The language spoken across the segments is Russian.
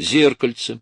Зеркальце.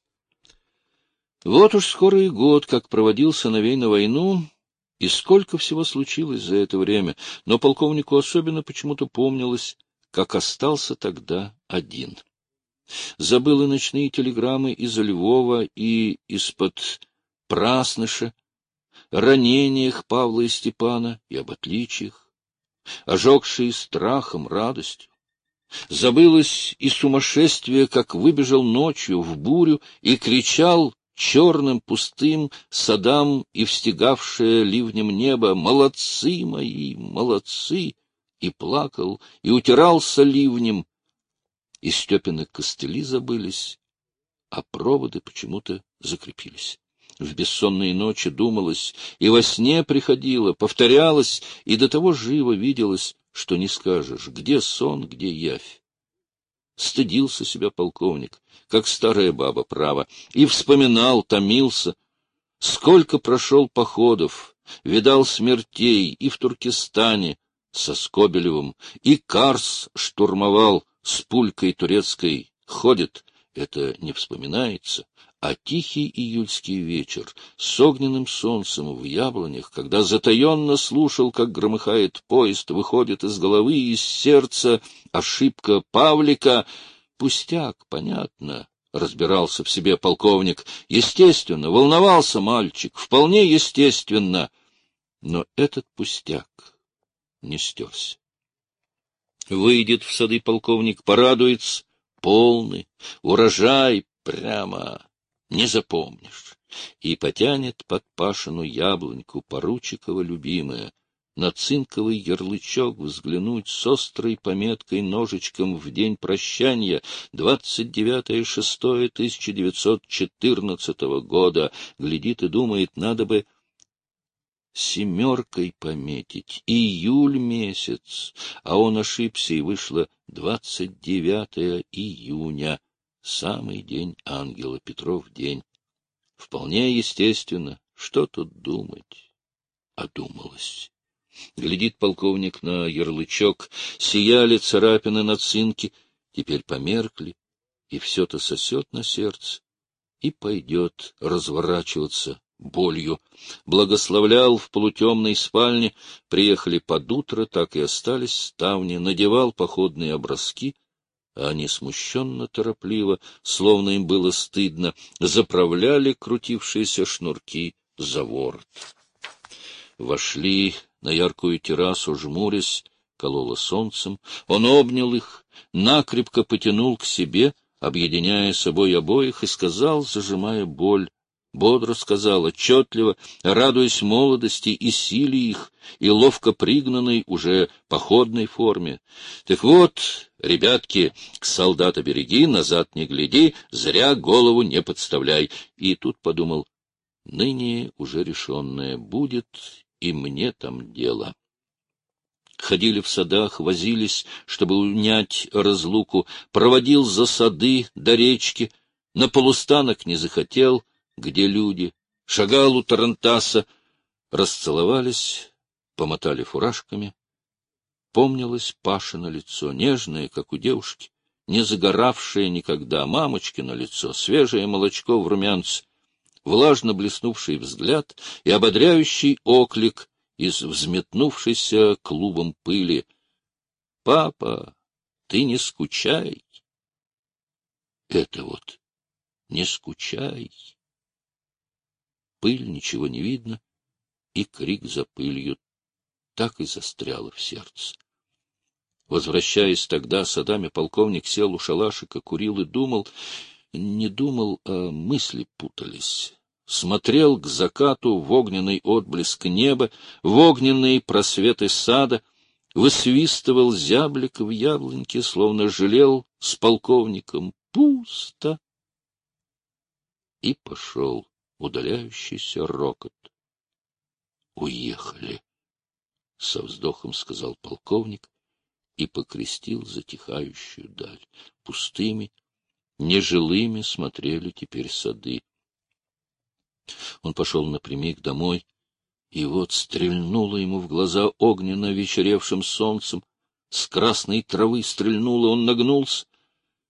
Вот уж скоро и год, как проводил сыновей на войну, и сколько всего случилось за это время, но полковнику особенно почему-то помнилось, как остался тогда один. Забыл и ночные телеграммы из Львова и из-под Прасныша, о ранениях Павла и Степана и об отличиях, ожегшие страхом, радостью. Забылось и сумасшествие, как выбежал ночью в бурю и кричал черным пустым садам и встигавшее ливнем небо: «Молодцы мои, молодцы!» и плакал, и утирался ливнем. И Степины костыли забылись, а проводы почему-то закрепились. В бессонные ночи думалось, и во сне приходило, повторялось, и до того живо виделось, что не скажешь, где сон, где явь. Стыдился себя полковник, как старая баба, право, и вспоминал, томился. Сколько прошел походов, видал смертей и в Туркестане со Скобелевым, и Карс штурмовал с пулькой турецкой. Ходит, это не вспоминается, а тихий июльский вечер с огненным солнцем в яблонях, когда затаенно слушал, как громыхает поезд, выходит из головы и из сердца ошибка Павлика. Пустяк, понятно, разбирался в себе полковник. Естественно, волновался мальчик, вполне естественно. Но этот пустяк не стерся. Выйдет в сады полковник, порадуется: полный урожай, прямо не запомнишь, и потянет под Пашину яблоньку, Поручикова любимая, на цинковый ярлычок взглянуть с острой пометкой ножичком в день прощания 29.06.1914 года. Глядит и думает, надо бы семеркой пометить, июль месяц, а он ошибся, и вышло 29 июня, самый день ангела, Петров день. Вполне естественно, что тут думать, одумалось. Глядит полковник на ярлычок, сияли царапины на цинке, теперь померкли, и все-то сосет на сердце, и пойдет разворачиваться болью. Благословлял в полутемной спальне, приехали под утро, так и остались ставни, надевал походные образки, а они смущенно, торопливо, словно им было стыдно, заправляли крутившиеся шнурки за ворот. Вошли на яркую террасу, жмурясь, кололо солнцем. Он обнял их, накрепко потянул к себе, объединяя собой обоих, и сказал, зажимая боль, бодро сказал, отчетливо, радуясь молодости и силе их, и ловко пригнанной уже походной форме: «Так вот, ребятки, солдата береги, назад не гляди, зря голову не подставляй». И тут подумал, ныне уже решенное будет, и мне там дело. Ходили в садах, возились, чтобы унять разлуку, проводил за сады до речки, на полустанок не захотел, где люди, шагал у тарантаса, расцеловались, помотали фуражками. Помнилось Пашино лицо, нежное, как у девушки, не загоравшее никогда, мамочкино лицо, свежее молочко в румянце, влажно блеснувший взгляд и ободряющий оклик из взметнувшейся клубом пыли: «Папа, ты не скучай!» Это вот «не скучай». Пыль, ничего не видно, и крик за пылью так и застряло в сердце. Возвращаясь тогда садами, полковник сел у шалашика, курил и думал, не думал, а мысли путались. Смотрел к закату в огненный отблеск неба, в огненные просветы сада, высвистывал зяблик в яблоньке, словно жалел с полковником: пусто. И пошел удаляющийся рокот. «Уехали», — со вздохом сказал полковник и покрестил затихающую даль. Пустыми, нежилыми смотрели теперь сады. Он пошел напрямик домой, и вот стрельнуло ему в глаза огненно вечеревшим солнцем, с красной травы стрельнуло, он нагнулся.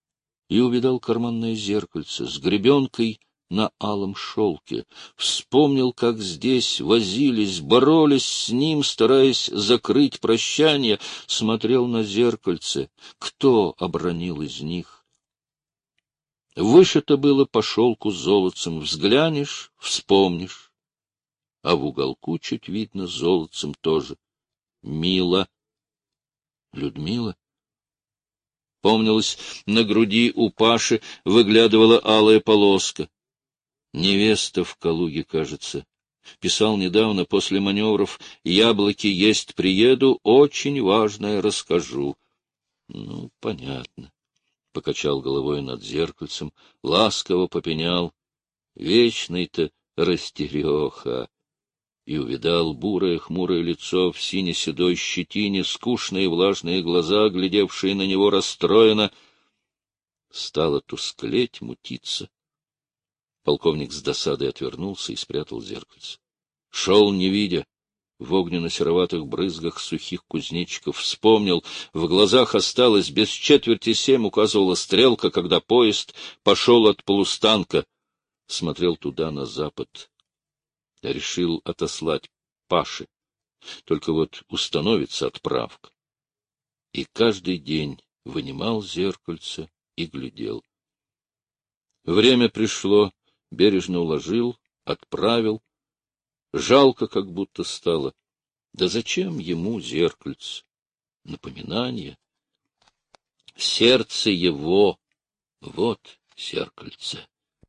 и увидал карманное зеркальце с гребенкой на алом шелке. Вспомнил, как здесь возились, боролись с ним, стараясь закрыть прощание. Смотрел на зеркальце. Кто обронил из них? Вышито было по шелку золотцем. Взглянешь — вспомнишь. А в уголку чуть видно золотцем тоже. Мила. Людмила? Помнилось, на груди у Паши выглядывала алая полоска. Невеста в Калуге, кажется. Писал недавно, после маневров: «Яблоки есть приеду, очень важное расскажу». Ну, понятно. Покачал головой над зеркальцем, ласково попенял: «Вечный-то растереха». И увидал бурое хмурое лицо в сине-седой щетине, скучные влажные глаза, глядевшие на него расстроенно. Стало тусклеть, мутиться. Полковник с досадой отвернулся и спрятал зеркальце. Шел, не видя, в огненно-сероватых брызгах сухих кузнечиков. Вспомнил, в глазах осталось без 6:45, указывала стрелка, когда поезд пошел от полустанка. Смотрел туда, на запад. Решил отослать Паше. Только вот установится отправка. И каждый день вынимал зеркальце и глядел. Время пришло. Бережно уложил, отправил. Жалко как будто стало. Да зачем ему зеркальце? Напоминание. Сердце его. Вот зеркальце.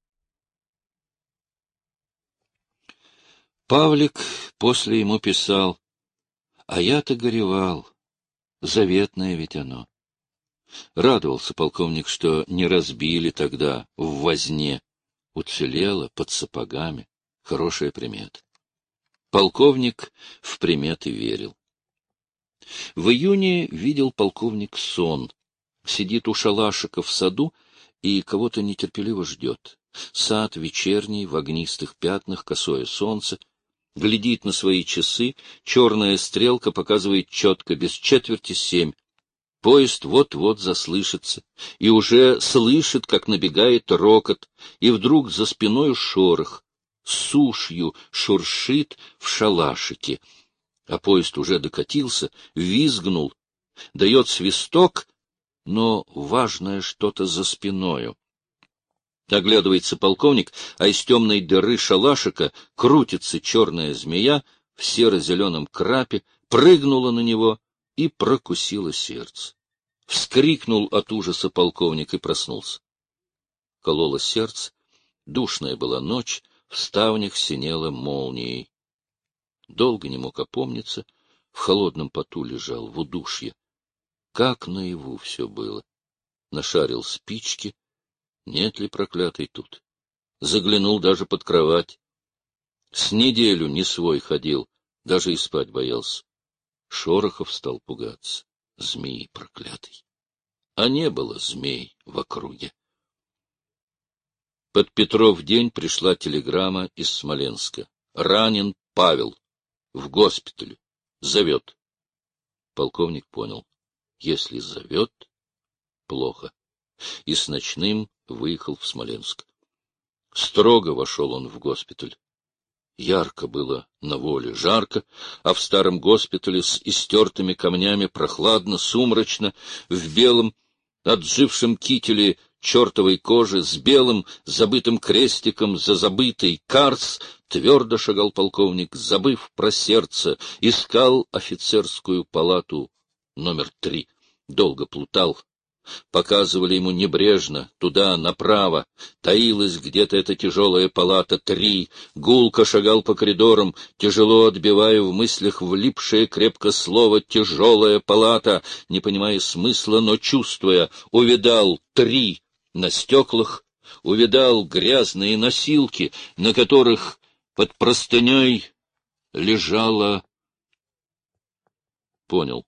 Павлик после ему писал: «А я-то горевал. Заветное ведь оно». Радовался полковник, что не разбили тогда в возне. Уцелело под сапогами. Хорошая примета. Полковник в приметы верил. В июне видел полковник сон. Сидит у шалашика в саду и кого-то нетерпеливо ждет. Сад вечерний, в огнистых пятнах, косое солнце. Глядит на свои часы, черная стрелка показывает четко, без 6:45. Поезд вот-вот заслышится, и уже слышит, как набегает рокот, и вдруг за спиной шорох, сушью шуршит в шалашике. А поезд уже докатился, визгнул, дает свисток, но важное что-то за спиною. Оглядывается полковник, а из темной дыры шалашика крутится черная змея в серо-зеленом крапе, прыгнула на него и прокусила сердце. Вскрикнул от ужаса полковник и проснулся. Кололо сердце, душная была ночь, в ставнях синела молнией. Долго не мог опомниться, в холодном поту лежал, в удушье. Как наяву все было. Нашарил спички, нет ли проклятой тут. Заглянул даже под кровать. С неделю не свой ходил, даже и спать боялся. Шорохов стал пугаться. Змей проклятый. А не было змей в округе. Под Петров день пришла телеграмма из Смоленска. Ранен Павел. В госпитале. Зовет. Полковник понял. Если зовет, плохо. И с ночным выехал в Смоленск. Строго вошел он в госпиталь. Ярко было на воле, жарко, а в старом госпитале с истертыми камнями прохладно, сумрачно, в белом, отжившем кителе чертовой кожи, с белым забытым крестиком за забытый карс, твердо шагал полковник, забыв про сердце, искал офицерскую палату номер 3, долго плутал. Показывали ему небрежно, туда, направо. Таилась где-то эта тяжелая палата 3. Гулко шагал по коридорам, тяжело отбивая в мыслях влипшее крепко слово «тяжелая палата», не понимая смысла, но чувствуя. Увидал 3 на стеклах, увидал грязные носилки, на которых под простыней лежала... Понял.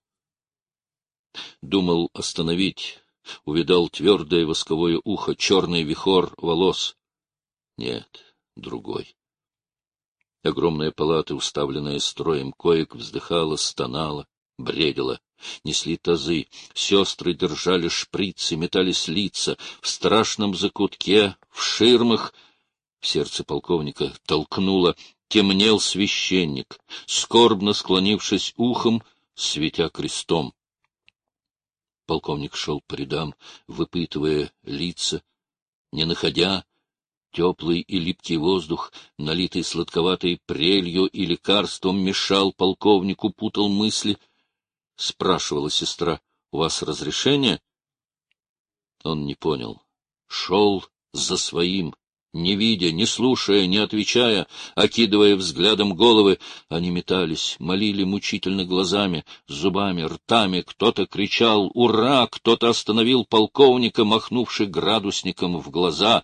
Думал остановить. Увидал твердое восковое ухо, черный вихор волос. Нет, другой. Огромная палата, уставленная строем коек, вздыхала, стонала, Бредило. Несли тазы, сестры держали шприцы, метались лица, в страшном закутке, в ширмах. В сердце полковника толкнуло, темнел священник, скорбно склонившись ухом, светя крестом. Полковник шел по рядам, выпытывая лица, не находя. Теплый и липкий воздух, налитый сладковатой прелью и лекарством, мешал полковнику, путал мысли. Спрашивала сестра: — У вас разрешение? Он не понял. Шел за своим, не видя, не слушая, не отвечая, окидывая взглядом головы. Они метались, молили мучительно глазами, зубами, ртами. Кто-то кричал «Ура!», кто-то остановил полковника, махнувший градусником в глаза.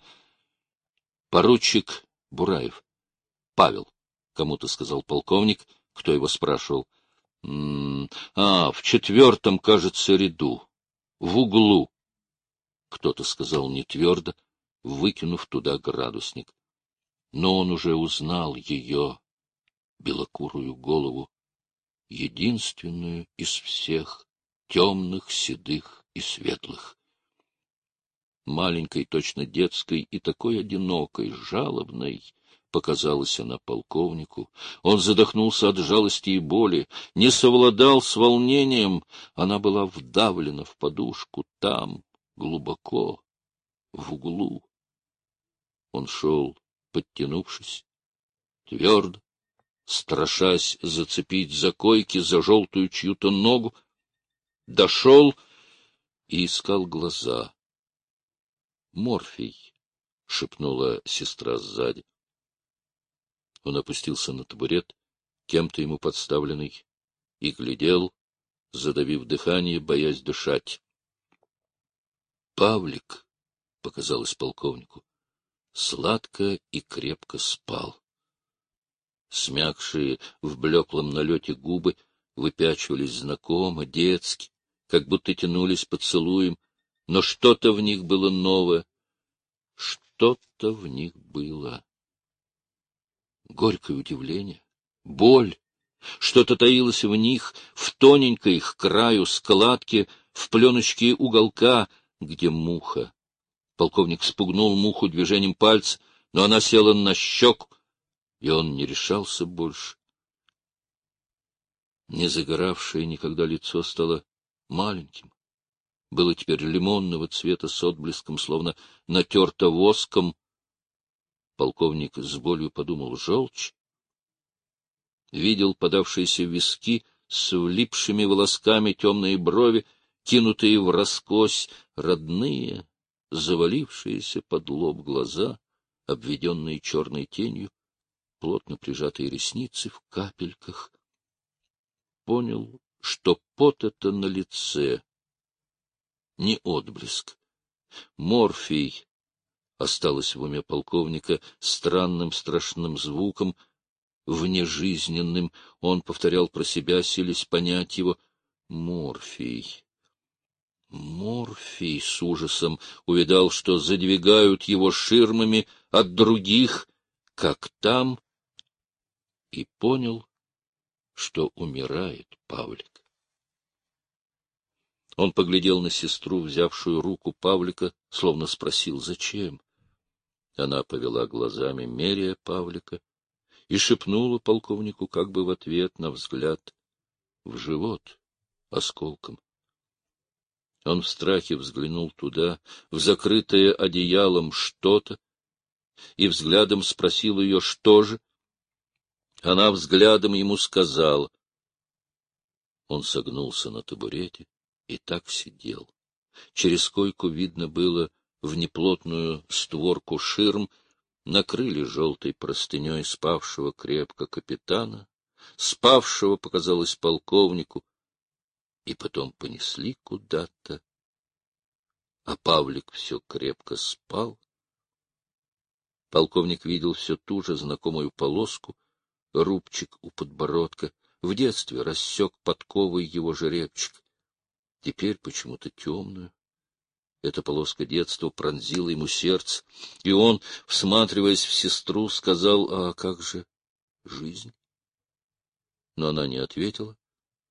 Поручик Бураев. — Павел, — кому-то сказал полковник. Кто его спрашивал? — в 4-м, кажется, ряду. В углу. Кто-то сказал не твердо, выкинув туда градусник. Но он уже узнал ее, белокурую голову, единственную из всех, темных, седых и светлых. Маленькой, точно детской и такой одинокой, жалобной показалась она полковнику. Он задохнулся от жалости и боли, не совладал с волнением. Она была вдавлена в подушку там, глубоко, в углу. Он шел, подтянувшись, твердо, страшась зацепить за койки, за желтую чью-то ногу. Дошел и искал глаза. «Морфий», — шепнула сестра сзади. Он опустился на табурет, кем-то ему подставленный, и глядел, задавив дыхание, боясь дышать. «Павлик», — показалось полковнику, сладко и крепко спал. Смягшие в блеклом налете губы выпячивались знакомо, детски, как будто тянулись поцелуем, но что-то в них было новое, что-то в них было. Горькое удивление, боль, что-то таилось в них, в тоненькой к краю складке, в пленочке уголка, где муха. Полковник спугнул муху движением пальца, но она села на щеку, и он не решался больше. Не загоравшее никогда лицо стало маленьким. Было теперь лимонного цвета с отблеском, словно натерто воском. Полковник с болью подумал: желчь. Видел подавшиеся виски с влипшими волосками, темные брови, кинутые враскось, родные, завалившиеся под лоб глаза, обведенные черной тенью, плотно прижатые ресницы в капельках. Понял, что пот это на лице, не отблеск. Морфий осталось в уме полковника странным страшным звуком, внежизненным. Он повторял про себя, силясь понять его. Морфий. Морфий с ужасом увидал, что задвигают его ширмами от других, как там, и понял, что умирает Павлик. Он поглядел на сестру, взявшую руку Павлика, словно спросил: зачем? Она повела глазами, меряя Павлика, и шепнула полковнику как бы в ответ на взгляд: в живот осколком. Он в страхе взглянул туда, в закрытое одеялом что-то, и взглядом спросил ее: что же? Она взглядом ему сказала. Он согнулся на табурете и так сидел. Через койку видно было в неплотную створку ширм, накрыли желтой простыней спавшего крепко капитана, спавшего, показалось полковнику, и потом понесли куда-то. А Павлик все крепко спал. Полковник видел все ту же знакомую полоску, рубчик у подбородка. В детстве рассек подковой его жеребчик. Теперь почему-то темную. Эта полоска детства пронзила ему сердце, и он, всматриваясь в сестру, сказал: а как же жизнь? Но она не ответила.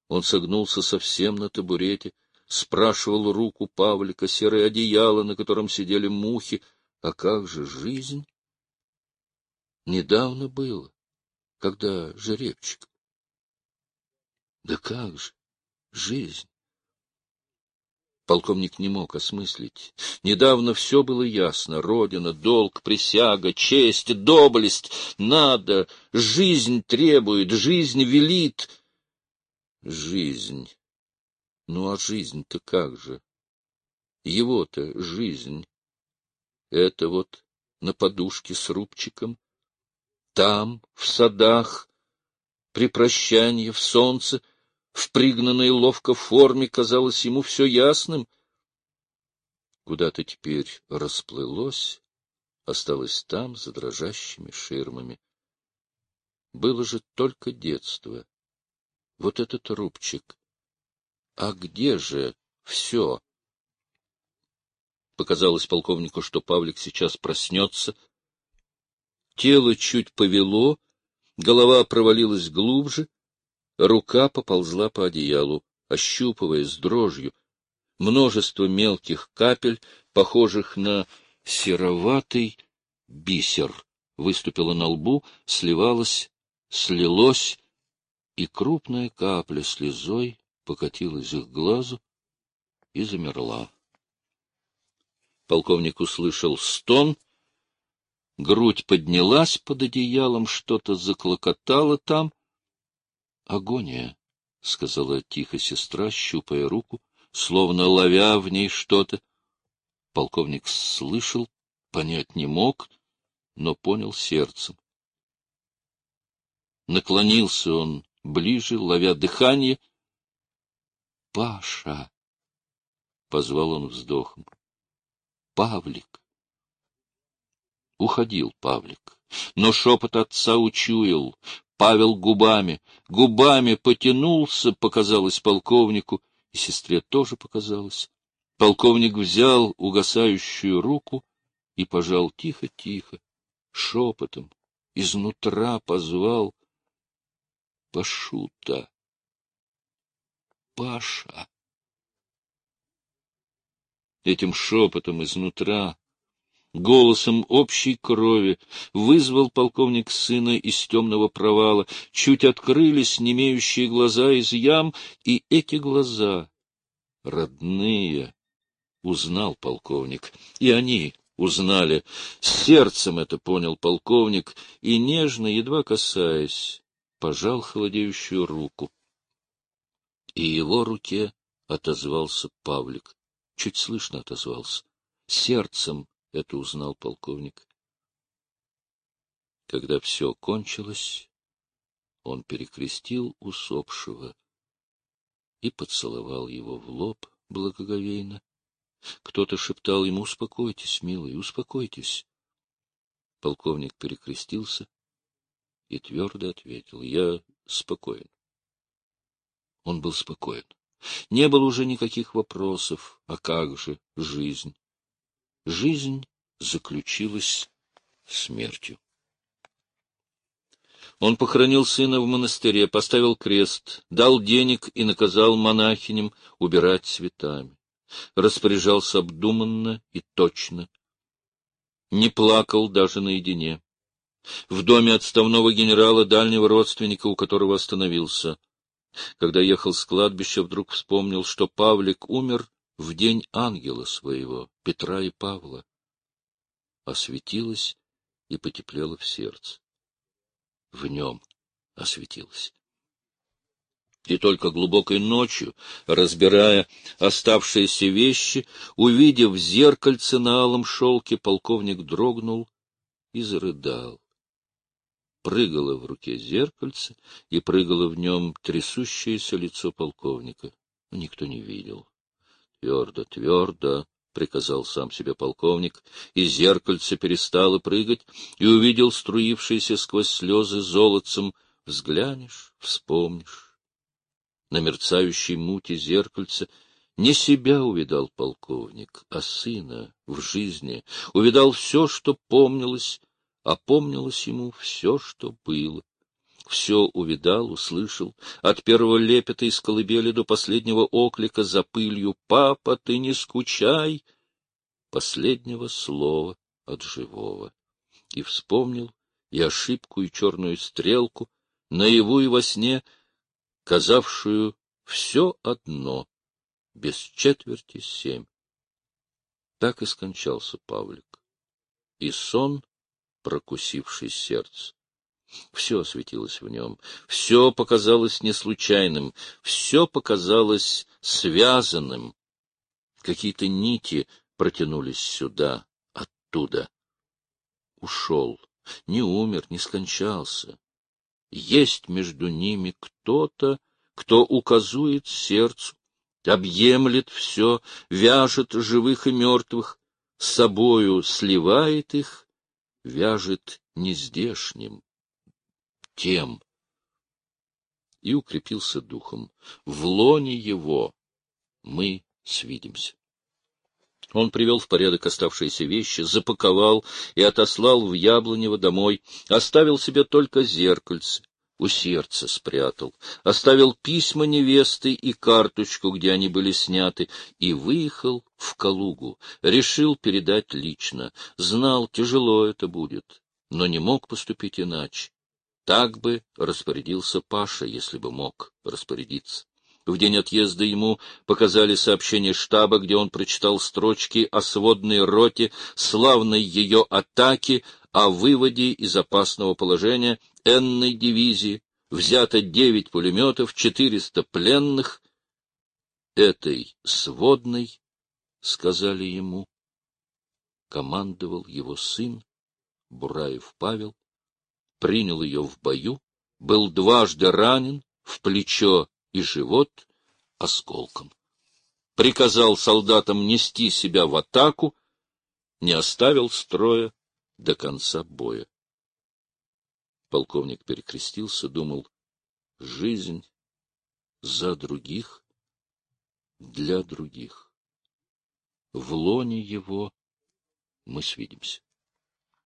Он согнулся совсем на табурете, спрашивал руку Павлика, серое одеяло, на котором сидели мухи. А как же жизнь? Недавно было, когда жеребчик. Да как же жизнь? Полковник не мог осмыслить. Недавно все было ясно. Родина, долг, присяга, честь, доблесть. Надо, жизнь требует, жизнь велит. Жизнь. Ну, а жизнь-то как же? Его-то жизнь. Это вот на подушке с рубчиком. Там, в садах, при прощанье, в солнце, в пригнанной ловко форме, казалось ему все ясным. Куда-то теперь расплылось, осталось там, за дрожащими ширмами. Было же только детство. Вот этот рубчик. А где же все? Показалось полковнику, что Павлик сейчас проснется. Тело чуть повело, голова провалилась глубже, рука поползла по одеялу, ощупывая с дрожью. Множество мелких капель, похожих на сероватый бисер, выступило на лбу, сливалось, слилось, и крупная капля слезой покатилась к глазу и замерла. Полковник услышал стон, грудь поднялась под одеялом, что-то заклокотало там. — Агония, — сказала тихо сестра, щупая руку, словно ловя в ней что-то. Полковник слышал, понять не мог, но понял сердцем. Наклонился он ближе, ловя дыхание. — Паша! — позвал он вздохом. — Павлик! Уходил Павлик, но шепот отца учуял. Павел губами потянулся, показалось полковнику, и сестре тоже показалось. Полковник взял угасающую руку и пожал тихо-тихо, шепотом, изнутра позвал: — Пашута! Паша! Этим шепотом изнутра, голосом общей крови, вызвал полковник сына из темного провала. Чуть открылись немеющие глаза из ям, и эти глаза, родные, узнал полковник. И они узнали. Сердцем это понял полковник, и нежно, едва касаясь, пожал холодеющую руку. И его руке отозвался Павлик. Чуть слышно отозвался. Сердцем это узнал полковник. Когда все кончилось, он перекрестил усопшего и поцеловал его в лоб благоговейно. Кто-то шептал ему: — Успокойтесь, милый, успокойтесь. Полковник перекрестился и твердо ответил: — Я спокоен. Он был спокоен. Не было уже никаких вопросов. А как же жизнь? Жизнь заключилась смертью. Он похоронил сына в монастыре, поставил крест, дал денег и наказал монахиням убирать цветами. Распоряжался обдуманно и точно. Не плакал даже наедине. В доме отставного генерала, дальнего родственника, у которого остановился. Когда ехал с кладбища, вдруг вспомнил, что Павлик умер в день ангела своего, Петра и Павла. Осветилось и потеплело в сердце. В нем осветилось. И только глубокой ночью, разбирая оставшиеся вещи, увидев зеркальце на алом шелке, полковник дрогнул и зарыдал. Прыгало в руке зеркальце, и прыгало в нем трясущееся лицо полковника. Никто не видел. Твердо, твердо, — приказал сам себе полковник, и зеркальце перестало прыгать, и увидел струившиеся сквозь слезы золотцем. Взглянешь — вспомнишь. На мерцающей муте зеркальца не себя увидал полковник, а сына в жизни. Увидал все, что помнилось, а помнилось ему все, что было. Все увидал, услышал, от первого лепета из колыбели до последнего оклика за пылью «Папа, ты не скучай!» Последнего слова от живого. И вспомнил и ошибку, и черную стрелку, наяву и во сне, казавшую все одно, без четверти 7. Так и скончался Павлик. И сон, прокусивший сердце. Все осветилось в нем, все показалось неслучайным, все показалось связанным. Какие-то нити протянулись сюда, оттуда. Ушел, не умер, не скончался. Есть между ними кто-то, кто указует сердцу, объемлет все, вяжет живых и мертвых, с собою сливает их, вяжет нездешним, тем. И укрепился духом. В лоне его мы свидимся. Он привел в порядок оставшиеся вещи, запаковал и отослал в Яблонево домой, оставил себе только зеркальце, у сердца спрятал, оставил письма невесты и карточку, где они были сняты, и выехал в Калугу, решил передать лично, знал, тяжело это будет, но не мог поступить иначе. Так бы распорядился Паша, если бы мог распорядиться. В день отъезда ему показали сообщение штаба, где он прочитал строчки о сводной роте, славной ее атаке, о выводе из опасного положения N-ной дивизии, взято 9 пулеметов, 400 пленных. Этой сводной, сказали ему, командовал его сын Бураев Павел, принял ее в бою, был дважды ранен в плечо и живот осколком. Приказал солдатам нести себя в атаку, не оставил строя до конца боя. Полковник перекрестился, думал, жизнь за других, для других. В лоне его мы свидимся.